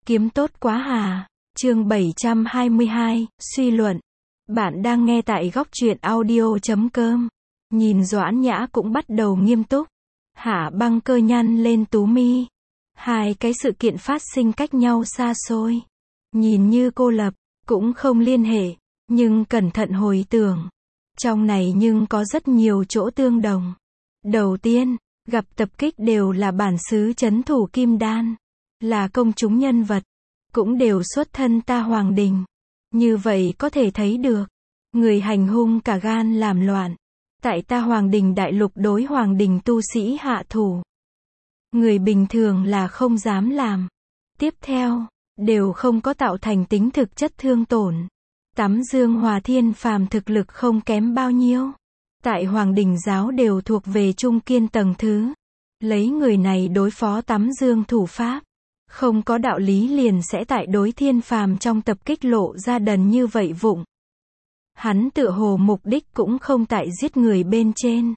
Kiếm tốt quá hà. Chương 722, suy luận. Bạn đang nghe tại góc truyện audio.com. Nhìn Doãn Nhã cũng bắt đầu nghiêm túc. Hạ Băng Cơ nhăn lên tú mi. Hai cái sự kiện phát sinh cách nhau xa xôi. Nhìn như cô lập, cũng không liên hệ, nhưng cẩn thận hồi tưởng. Trong này nhưng có rất nhiều chỗ tương đồng. Đầu tiên, gặp tập kích đều là bản xứ trấn thủ Kim Đan. Là công chúng nhân vật. Cũng đều xuất thân ta Hoàng Đình. Như vậy có thể thấy được. Người hành hung cả gan làm loạn. Tại ta Hoàng Đình đại lục đối Hoàng Đình tu sĩ hạ thủ. Người bình thường là không dám làm. Tiếp theo, đều không có tạo thành tính thực chất thương tổn. Tắm Dương Hòa Thiên phàm thực lực không kém bao nhiêu. Tại Hoàng Đình giáo đều thuộc về trung kiên tầng thứ. Lấy người này đối phó Tắm Dương thủ pháp. Không có đạo lý liền sẽ tại đối thiên phàm trong tập kích lộ ra đần như vậy vụng. Hắn tựa hồ mục đích cũng không tại giết người bên trên.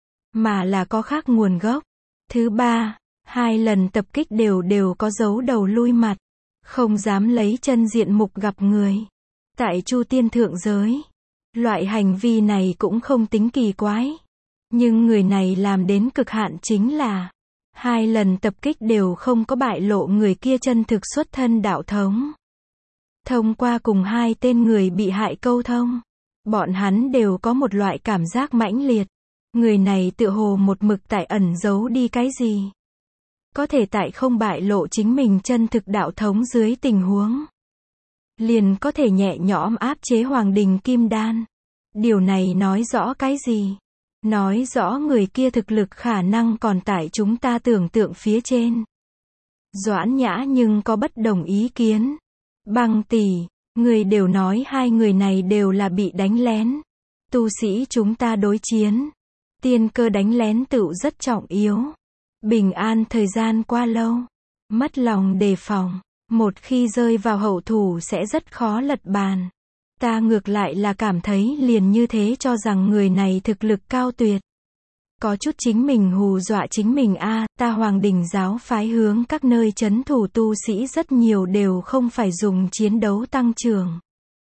Mà là có khác nguồn gốc. Thứ ba, hai lần tập kích đều có dấu đầu lui mặt. Không dám lấy chân diện mục gặp người. Tại Chu Tiên thượng giới. Loại hành vi này cũng không tính kỳ quái. Nhưng người này làm đến cực hạn chính là hai lần tập kích đều không có bại lộ người kia chân thực xuất thân đạo thống. Thông qua cùng hai tên người bị hại câu thông, bọn hắn đều có một loại cảm giác mãnh liệt. Người này tựa hồ một mực tại ẩn giấu đi cái gì. Có thể tại không bại lộ chính mình chân thực đạo thống dưới tình huống. Liền có thể nhẹ nhõm áp chế Hoàng Đình Kim Đan. Điều này nói rõ cái gì? Nói rõ người kia thực lực khả năng còn tại chúng ta tưởng tượng phía trên. Doãn Nhã nhưng có bất đồng ý kiến. Băng tỷ, người đều nói hai người này đều là bị đánh lén. Tu sĩ chúng ta đối chiến. Tiên cơ đánh lén tựu rất trọng yếu. Bình an thời gian qua lâu. Mất lòng đề phòng. Một khi rơi vào hậu thủ sẽ rất khó lật bàn. Ta ngược lại là cảm thấy liền như thế cho rằng người này thực lực cao tuyệt. Có chút chính mình hù dọa chính mình ta Hoàng Đình giáo phái hướng các nơi trấn thủ tu sĩ rất nhiều đều không phải dùng chiến đấu tăng trưởng.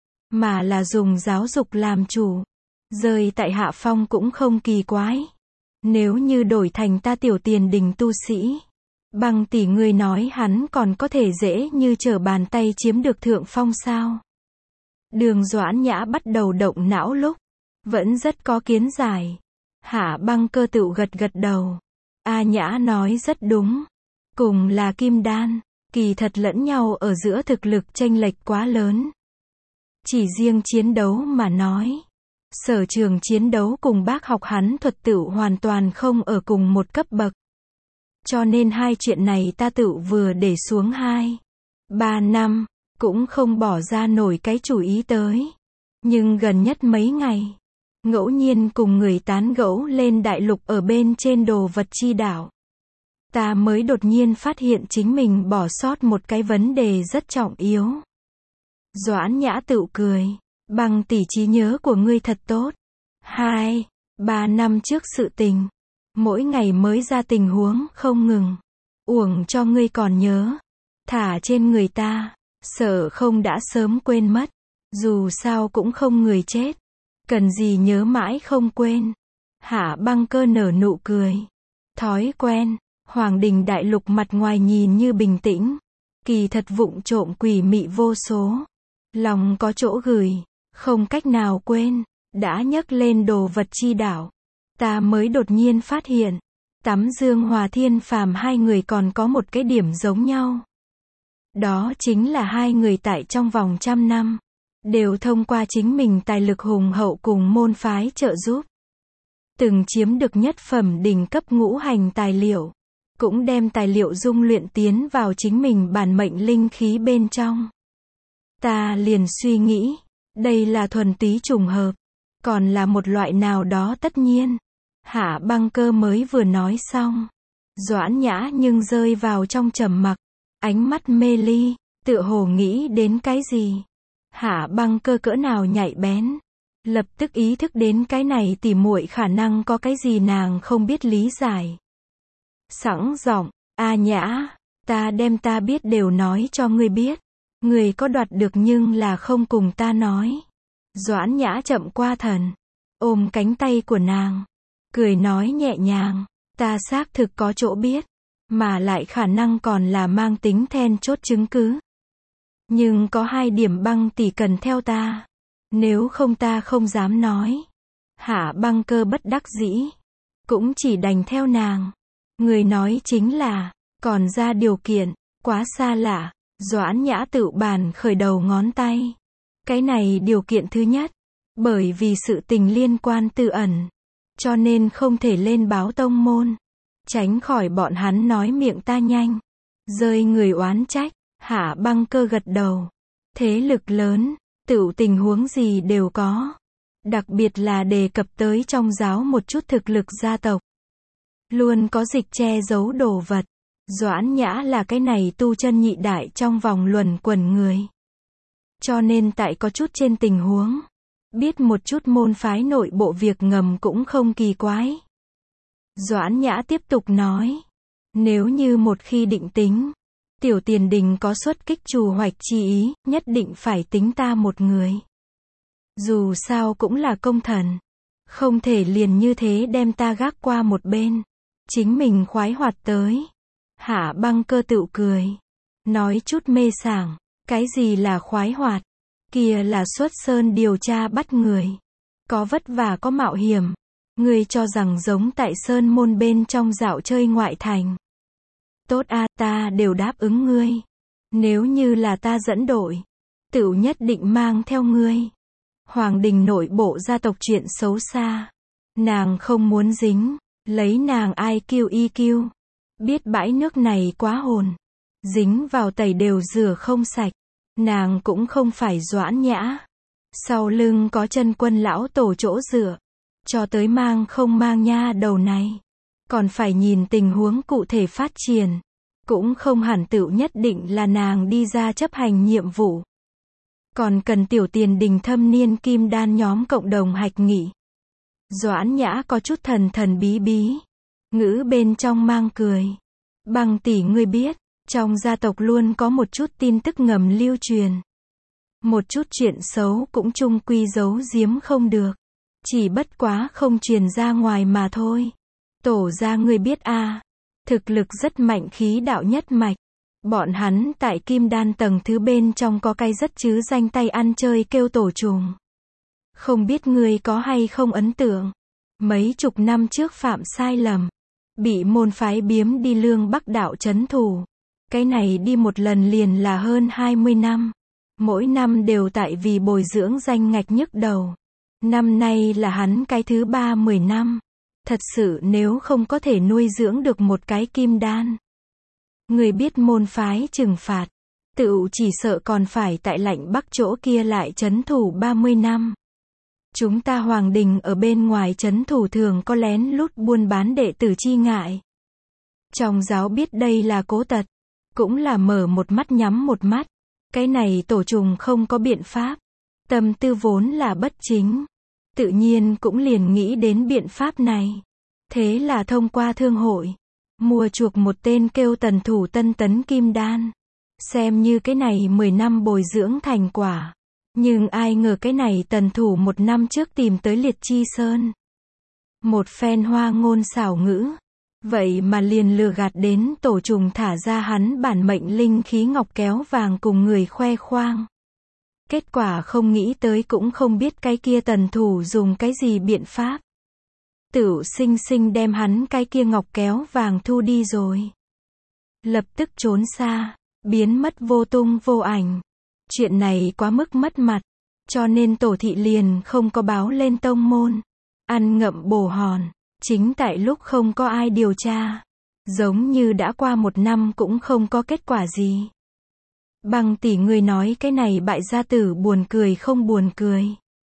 Mà là dùng giáo dục làm chủ. Rơi tại hạ phong cũng không kỳ quái. Nếu như đổi thành ta Tiểu Tiền Đình tu sĩ. Băng tỷ người nói hắn còn có thể dễ như trở bàn tay chiếm được thượng phong sao? Đường Doãn Nhã bắt đầu động não lúc. Vẫn rất có kiến giải. Hạ Băng Cơ tựu gật đầu. Nhã nói rất đúng. Cùng là Kim Đan. Kỳ thật lẫn nhau ở giữa thực lực chênh lệch quá lớn. Chỉ riêng chiến đấu mà nói. Sở trường chiến đấu cùng bác học hắn thuật tựu hoàn toàn không ở cùng một cấp bậc. Cho nên hai chuyện này ta tựu vừa để xuống 2-3 năm. Cũng không bỏ ra nổi cái chủ ý tới. Nhưng gần nhất mấy ngày. Ngẫu nhiên cùng người tán gẫu lên đại lục ở bên trên đồ vật chi đảo. Ta mới đột nhiên phát hiện chính mình bỏ sót một cái vấn đề rất trọng yếu. Doãn Nhã tự cười. Băng tỷ trí nhớ của ngươi thật tốt. 2-3 năm trước sự tình. Mỗi ngày mới ra tình huống không ngừng. Uổng cho ngươi còn nhớ. Thả trên người ta. Sợ không đã sớm quên mất. Dù sao cũng không người chết. Cần gì nhớ mãi không quên. Hạ Băng Cơ nở nụ cười. Thói quen. Hoàng Đình đại lục mặt ngoài nhìn như bình tĩnh. Kỳ thật vụng trộm quỷ mị vô số. Lòng có chỗ gửi. Không cách nào quên. Đã nhấc lên đồ vật chi đảo. Ta mới đột nhiên phát hiện. Tắm Dương Hòa Thiên phàm hai người còn có một cái điểm giống nhau. Đó chính là hai người tại trong vòng 100 năm. Đều thông qua chính mình tài lực hùng hậu cùng môn phái trợ giúp. Từng chiếm được nhất phẩm đỉnh cấp ngũ hành tài liệu. Cũng đem tài liệu dung luyện tiến vào chính mình bản mệnh linh khí bên trong. Ta liền suy nghĩ. Đây là thuần túy trùng hợp. Còn là một loại nào đó tất nhiên. Hạ Băng Cơ mới vừa nói xong. Doãn Nhã nhưng rơi vào trong trầm mặc. Ánh mắt mê ly, tựa hồ nghĩ đến cái gì. Hạ Băng Cơ cỡ nào nhạy bén. Lập tức ý thức đến cái này tỉ muội khả năng có cái gì nàng không biết lý giải. Sẵn giọng, Nhã, Ta đem ta biết đều nói cho ngươi biết. Ngươi có đoạt được nhưng là không cùng ta nói. Doãn Nhã chậm qua thần, ôm cánh tay của nàng, cười nói nhẹ nhàng, ta xác thực có chỗ biết, mà lại khả năng còn là mang tính then chốt chứng cứ. Nhưng có 2 điểm Băng tỷ cần theo ta. Nếu không ta không dám nói. Hạ Băng Cơ bất đắc dĩ, cũng chỉ đành theo nàng. Người nói chính là, còn ra điều kiện, quá xa lạ. Doãn Nhã tự bàn khởi đầu ngón tay. Cái này điều kiện thứ nhất, bởi vì sự tình liên quan tư ẩn, cho nên không thể lên báo tông môn, tránh khỏi bọn hắn nói miệng ta nhanh, rơi người oán trách. Hạ Băng Cơ gật đầu. Thế lực lớn, tựu tình huống gì đều có. Đặc biệt là đề cập tới trong giáo một chút thực lực gia tộc. Luôn có dịch che giấu đồ vật. Doãn Nhã là cái này tu chân nhị đại trong vòng luẩn quẩn người. Cho nên tại có chút trên tình huống, biết một chút môn phái nội bộ việc ngầm cũng không kỳ quái. Doãn Nhã tiếp tục nói. Nếu như một khi định tính, Tiểu Tiền Đình có xuất kích trù hoạch chi ý, nhất định phải tính ta một người. Dù sao cũng là công thần, không thể liền như thế đem ta gác qua một bên, chính mình khoái hoạt tới. Hạ Băng Cơ tựu cười, nói chút mê sảng, cái gì là khoái hoạt, kia là xuất sơn điều tra bắt người, có vất vả có mạo hiểm, ngươi cho rằng giống tại sơn môn bên trong dạo chơi ngoại thành. Tốt a, ta đều đáp ứng ngươi. Nếu như là ta dẫn đội, tựu nhất định mang theo ngươi. Hoàng đình nội bộ gia tộc chuyện xấu xa, nàng không muốn dính, lấy nàng IQ. Biết bãi nước này quá hồn, dính vào tẩy đều rửa không sạch. Nàng cũng không phải Doãn Nhã, sau lưng có chân quân lão tổ chỗ dựa, cho tới mang không mang nha đầu này, còn phải nhìn tình huống cụ thể phát triển, cũng không hẳn tựu nhất định là nàng đi ra chấp hành nhiệm vụ. Còn cần Tiểu Tiền Đình thâm niên kim đan nhóm cộng đồng hạch nghị. Doãn Nhã có chút thần bí, ngữ bên trong mang cười. Băng tỷ ngươi biết, trong gia tộc luôn có một chút tin tức ngầm lưu truyền. Một chút chuyện xấu cũng chung quy giấu giếm không được. Chỉ bất quá không truyền ra ngoài mà thôi. Tổ gia ngươi biết a, thực lực rất mạnh, khí đạo nhất mạch. Bọn hắn tại kim đan tầng thứ bên trong có cái rất chứ danh tay ăn chơi kêu tổ trùng. Không biết ngươi có hay không ấn tượng. Mấy chục năm trước phạm sai lầm, bị môn phái biếm đi Lương Bắc đạo trấn thủ. Cái này đi một lần liền là hơn 20 năm. Mỗi năm đều tại vì bồi dưỡng danh ngạch nhức đầu. Năm nay là hắn cái thứ 30 năm. Thật sự nếu không có thể nuôi dưỡng được một cái kim đan, người biết môn phái trừng phạt, tựu chỉ sợ còn phải tại lạnh Bắc chỗ kia lại trấn thủ 30 năm. Chúng ta Hoàng đình ở bên ngoài trấn thủ thường có lén lút buôn bán đệ tử chi ngại. Trong giáo biết đây là cố tật, cũng là mở một mắt nhắm một mắt. Cái này tổ trùng không có biện pháp, tâm tư vốn là bất chính, tự nhiên cũng liền nghĩ đến biện pháp này. Thế là thông qua thương hội, mua chuộc một tên kêu Tần Thủ tân tấn kim đan. Xem như cái này 10 năm bồi dưỡng thành quả. Nhưng ai ngờ cái này Tần Thủ 1 năm trước tìm tới Liệt Chi Sơn. Một phen hoa ngôn xảo ngữ. Vậy mà liền lừa gạt đến tổ trùng thả ra hắn bản mệnh linh khí ngọc kéo vàng cùng người khoe khoang. Kết quả không nghĩ tới cũng không biết cái kia Tần Thủ dùng cái gì biện pháp. Tửu sinh sinh đem hắn cái kia ngọc kéo vàng thu đi rồi. Lập tức trốn xa, biến mất vô tung vô ảnh. Chuyện này quá mức mất mặt, cho nên tổ thị liền không có báo lên tông môn. Ăn ngậm bồ hòn, chính tại lúc không có ai điều tra. Giống như đã qua 1 năm cũng không có kết quả gì. Băng tỷ người nói cái này bại gia tử buồn cười không buồn cười.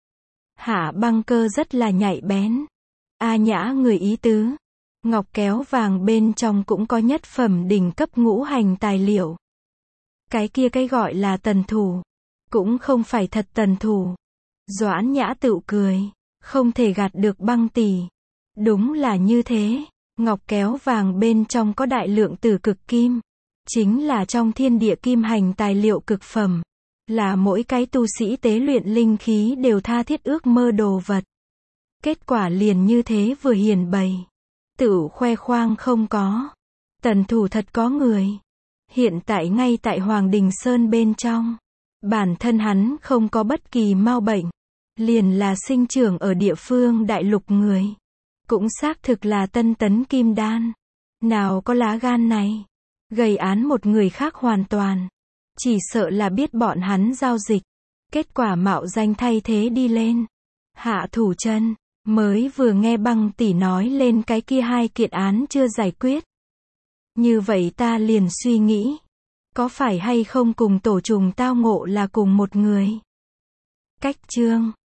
Hạ Băng Cơ rất là nhạy bén. A Nhã người ý tứ. Ngọc kéo vàng bên trong cũng có nhất phẩm đỉnh cấp ngũ hành tài liệu. Cái kia cái gọi là Tần Thủ, cũng không phải thật Tần Thủ. Doãn Nhã tự cười, không thể gạt được Băng tỷ. Đúng là như thế, ngọc kéo vàng bên trong có đại lượng tử cực kim. chính là trong thiên địa kim hành tài liệu cực phẩm, là mỗi cái tu sĩ tế luyện linh khí đều tha thiết ước mơ đồ vật. Kết quả liền như thế vừa hiển bày, tự khoe khoang không có. Tần Thủ thật có người. Hiện tại ngay tại Hoàng Đình Sơn bên trong, bản thân hắn không có bất kỳ mau bệnh, liền là sinh trưởng ở địa phương đại lục người. Cũng xác thực là tân tấn kim đan. Nào có lá gan này, gây án một người khác hoàn toàn. Chỉ sợ là biết bọn hắn giao dịch. Kết quả mạo danh thay thế đi lên. Hạ thủ chân, mới vừa nghe Băng tỷ nói lên cái kia 2 kiện án chưa giải quyết. Như vậy ta liền suy nghĩ, có phải hay không cùng tổ trùng tao ngộ là cùng một người? Cách chương